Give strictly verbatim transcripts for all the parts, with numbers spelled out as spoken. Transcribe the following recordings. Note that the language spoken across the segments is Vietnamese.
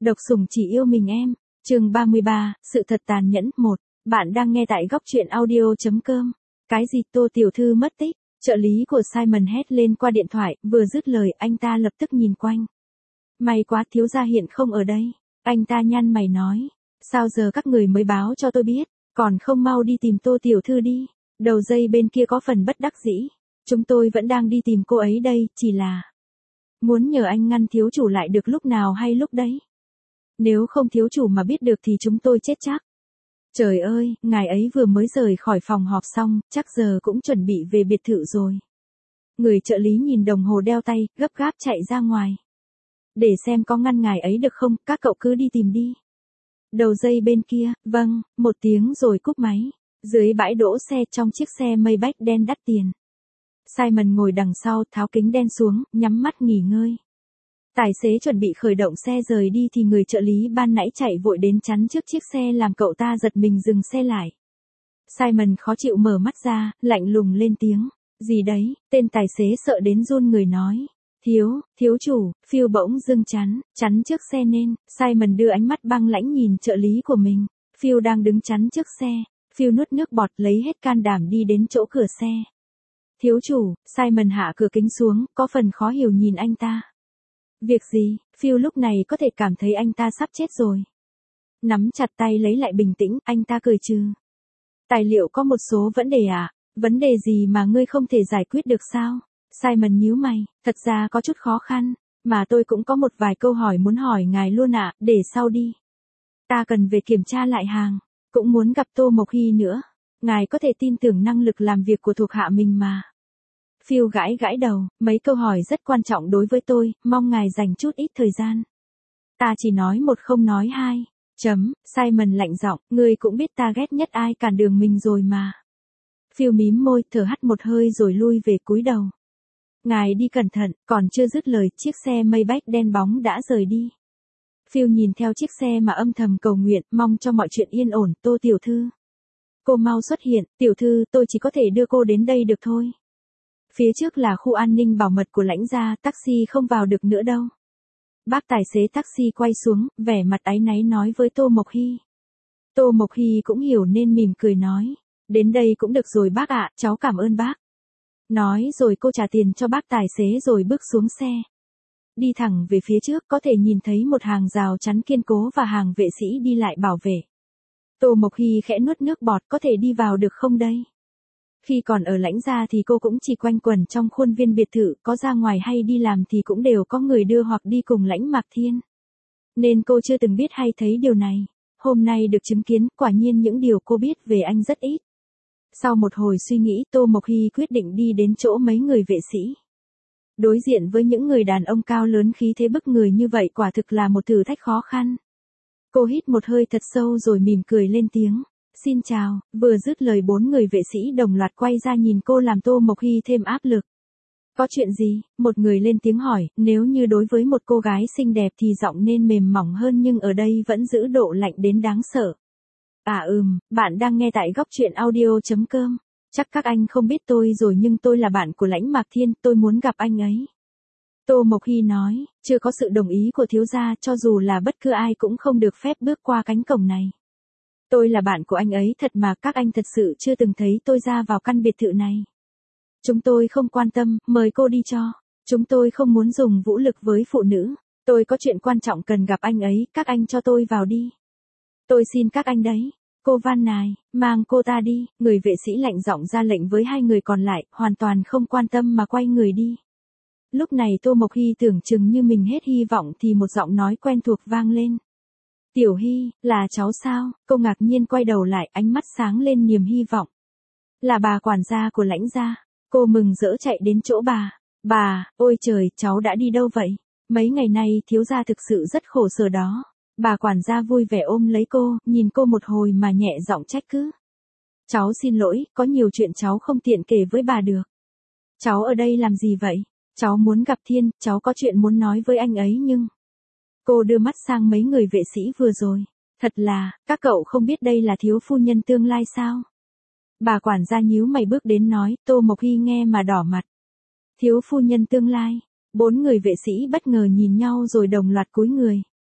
Độc sủng chỉ yêu mình em. Chương ba mươi ba, sự thật tàn nhẫn. Một. Bạn đang nghe tại góc truyện audio chấm com. Cái gì Tô tiểu thư mất tích? Trợ lý của Simon hét lên qua điện thoại, vừa dứt lời anh ta lập tức nhìn quanh. May quá thiếu gia hiện không ở đây. Anh ta nhăn mày nói. Sao giờ các người mới báo cho tôi biết, còn không mau đi tìm Tô tiểu thư đi. Đầu dây bên kia có phần bất đắc dĩ. Chúng tôi vẫn đang đi tìm cô ấy đây, chỉ là muốn nhờ anh ngăn thiếu chủ lại được lúc nào hay lúc đấy. Nếu không thiếu chủ mà biết được thì chúng tôi chết chắc. Trời ơi, ngài ấy vừa mới rời khỏi phòng họp xong, chắc giờ cũng chuẩn bị về biệt thự rồi. Người trợ lý nhìn đồng hồ đeo tay, gấp gáp chạy ra ngoài. Để xem có ngăn ngài ấy được không, các cậu cứ đi tìm đi. Đầu dây bên kia, vâng, một tiếng rồi cúp máy. Dưới bãi đỗ xe trong chiếc xe Maybach đen đắt tiền. Simon ngồi đằng sau, tháo kính đen xuống, nhắm mắt nghỉ ngơi. Tài xế chuẩn bị khởi động xe rời đi thì người trợ lý ban nãy chạy vội đến chắn trước chiếc xe làm cậu ta giật mình dừng xe lại. Simon khó chịu mở mắt ra, lạnh lùng lên tiếng. Gì đấy? Tên tài xế sợ đến run người nói. Thiếu, thiếu chủ, Phil bỗng dưng chắn, chắn trước xe nên. Simon đưa ánh mắt băng lãnh nhìn trợ lý của mình. Phil đang đứng chắn trước xe. Phil nuốt nước bọt lấy hết can đảm đi đến chỗ cửa xe. Thiếu chủ, Simon hạ cửa kính xuống, có phần khó hiểu nhìn anh ta. Việc gì? Phil lúc này có thể cảm thấy anh ta sắp chết rồi. Nắm chặt tay lấy lại bình tĩnh, anh ta cười trừ. Tài liệu có một số vấn đề à? Vấn đề gì mà ngươi không thể giải quyết được sao? Simon nhíu mày, thật ra có chút khó khăn, mà tôi cũng có một vài câu hỏi muốn hỏi ngài luôn ạ, à, để sau đi. Ta cần về kiểm tra lại hàng, cũng muốn gặp Tô Mộc Hy nữa. Ngài có thể tin tưởng năng lực làm việc của thuộc hạ mình mà. Phil gãi gãi đầu, mấy câu hỏi rất quan trọng đối với tôi, mong ngài dành chút ít thời gian. Ta chỉ nói một không nói hai. Chấm, Simon lạnh giọng, ngươi cũng biết ta ghét nhất ai cản đường mình rồi mà. Phil mím môi, thở hắt một hơi rồi lui về cúi đầu. Ngài đi cẩn thận, còn chưa dứt lời, chiếc xe Maybach đen bóng đã rời đi. Phil nhìn theo chiếc xe mà âm thầm cầu nguyện, mong cho mọi chuyện yên ổn. Tô tiểu thư, cô mau xuất hiện. Tiểu thư, tôi chỉ có thể đưa cô đến đây được thôi. Phía trước là khu an ninh bảo mật của lãnh gia, taxi không vào được nữa đâu. Bác tài xế taxi quay xuống, vẻ mặt áy náy nói với Tô Mộc Hy. Tô Mộc Hy cũng hiểu nên mỉm cười nói. Đến đây cũng được rồi bác ạ, cháu cảm ơn bác. Nói rồi cô trả tiền cho bác tài xế rồi bước xuống xe. Đi thẳng về phía trước có thể nhìn thấy một hàng rào chắn kiên cố và hàng vệ sĩ đi lại bảo vệ. Tô Mộc Hy khẽ nuốt nước bọt, có thể đi vào được không đây? Khi còn ở lãnh gia thì cô cũng chỉ quanh quẩn trong khuôn viên biệt thự, có ra ngoài hay đi làm thì cũng đều có người đưa hoặc đi cùng lãnh Mạc Thiên. Nên cô chưa từng biết hay thấy điều này. Hôm nay được chứng kiến, quả nhiên những điều cô biết về anh rất ít. Sau một hồi suy nghĩ, Tô Mộc Hy quyết định đi đến chỗ mấy người vệ sĩ. Đối diện với những người đàn ông cao lớn khí thế bức người như vậy quả thực là một thử thách khó khăn. Cô hít một hơi thật sâu rồi mỉm cười lên tiếng. Xin chào, vừa dứt lời bốn người vệ sĩ đồng loạt quay ra nhìn cô làm Tô Mộc Hy thêm áp lực. Có chuyện gì? Một người lên tiếng hỏi, nếu như đối với một cô gái xinh đẹp thì giọng nên mềm mỏng hơn nhưng ở đây vẫn giữ độ lạnh đến đáng sợ. À ừm, bạn đang nghe tại góc truyện audio chấm com. Chắc các anh không biết tôi rồi nhưng tôi là bạn của lãnh Mạc Thiên, tôi muốn gặp anh ấy. Tô Mộc Hy nói, chưa có sự đồng ý của thiếu gia cho dù là bất cứ ai cũng không được phép bước qua cánh cổng này. Tôi là bạn của anh ấy thật mà các anh thật sự chưa từng thấy tôi ra vào căn biệt thự này. Chúng tôi không quan tâm, mời cô đi cho. Chúng tôi không muốn dùng vũ lực với phụ nữ. Tôi có chuyện quan trọng cần gặp anh ấy, các anh cho tôi vào đi. Tôi xin các anh đấy. Cô van nài, mang cô ta đi. Người vệ sĩ lạnh giọng ra lệnh với hai người còn lại, hoàn toàn không quan tâm mà quay người đi. Lúc này Tô Mộc Hy tưởng chừng như mình hết hy vọng thì một giọng nói quen thuộc vang lên. Tiểu Hy, là cháu sao? Cô ngạc nhiên quay đầu lại, ánh mắt sáng lên niềm hy vọng. Là bà quản gia của lãnh gia. Cô mừng rỡ chạy đến chỗ bà. Bà, ôi trời, cháu đã đi đâu vậy? Mấy ngày nay thiếu gia thực sự rất khổ sở đó. Bà quản gia vui vẻ ôm lấy cô, nhìn cô một hồi mà nhẹ giọng trách cứ. Cháu xin lỗi, có nhiều chuyện cháu không tiện kể với bà được. Cháu ở đây làm gì vậy? Cháu muốn gặp Thiên, cháu có chuyện muốn nói với anh ấy nhưng... Cô đưa mắt sang mấy người vệ sĩ vừa rồi. Thật là, các cậu không biết đây là thiếu phu nhân tương lai sao? Bà quản gia nhíu mày bước đến nói, Tô Mộc Hy nghe mà đỏ mặt. Thiếu phu nhân tương lai, bốn người vệ sĩ bất ngờ nhìn nhau rồi đồng loạt cúi người.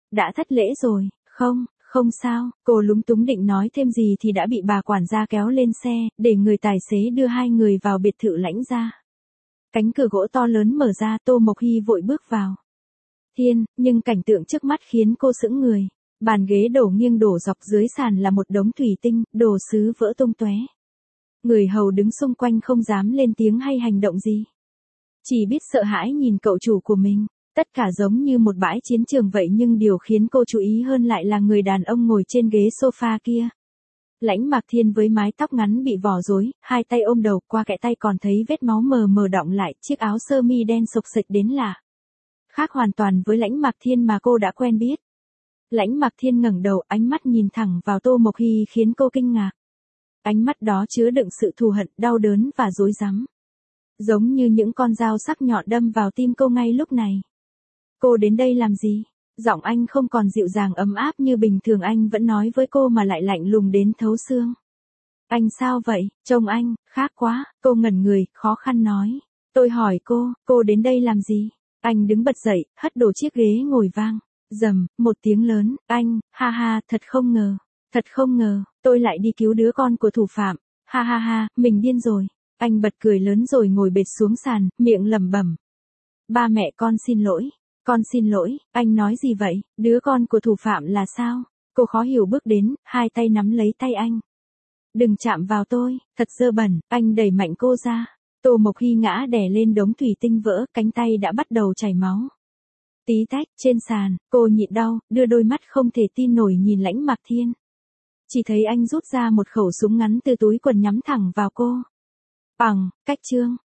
Đã thất lễ rồi, không, không sao, cô lúng túng định nói thêm gì thì đã bị bà quản gia kéo lên xe, để người tài xế đưa hai người vào biệt thự Lãnh gia. Cánh cửa gỗ to lớn mở ra, Tô Mộc Hy vội bước vào. Thiên, nhưng cảnh tượng trước mắt khiến cô sững người. Bàn ghế đổ nghiêng đổ dọc, dưới sàn là một đống thủy tinh, đồ sứ vỡ tung tóe. Người hầu đứng xung quanh không dám lên tiếng hay hành động gì. Chỉ biết sợ hãi nhìn cậu chủ của mình. Tất cả giống như một bãi chiến trường vậy, nhưng điều khiến cô chú ý hơn lại là người đàn ông ngồi trên ghế sofa kia. Lãnh Mạc Thiên với mái tóc ngắn bị vò rối, hai tay ôm đầu, qua kẽ tay còn thấy vết máu mờ mờ đọng lại, chiếc áo sơ mi đen xộc xệch đến lạ. Khác hoàn toàn với Lãnh Mạc Thiên mà cô đã quen biết. Lãnh Mạc Thiên ngẩng đầu, ánh mắt nhìn thẳng vào Tô Mộc Hy khiến cô kinh ngạc. Ánh mắt đó chứa đựng sự thù hận, đau đớn và rối rắm. Giống như những con dao sắc nhọn đâm vào tim cô ngay lúc này. Cô đến đây làm gì? Giọng anh không còn dịu dàng ấm áp như bình thường, anh vẫn nói với cô mà lại lạnh lùng đến thấu xương. Anh sao vậy? Trông anh, khác quá, cô ngẩn người, khó khăn nói. Tôi hỏi cô, cô đến đây làm gì? Anh đứng bật dậy, hất đổ chiếc ghế ngồi vang. Rầm, một tiếng lớn, anh, ha ha, thật không ngờ, thật không ngờ, tôi lại đi cứu đứa con của thủ phạm. Ha ha ha, mình điên rồi. Anh bật cười lớn rồi ngồi bệt xuống sàn, miệng lẩm bẩm. Ba mẹ con xin lỗi. Con xin lỗi, anh nói gì vậy, đứa con của thủ phạm là sao? Cô khó hiểu bước đến, hai tay nắm lấy tay anh. Đừng chạm vào tôi, thật dơ bẩn, anh đẩy mạnh cô ra. Tô Mộc Hy ngã đè lên đống thủy tinh vỡ, cánh tay đã bắt đầu chảy máu. Tí tách, trên sàn, cô nhịn đau, đưa đôi mắt không thể tin nổi nhìn Lãnh Mạc Thiên. Chỉ thấy anh rút ra một khẩu súng ngắn từ túi quần nhắm thẳng vào cô. Bằng, cách trương,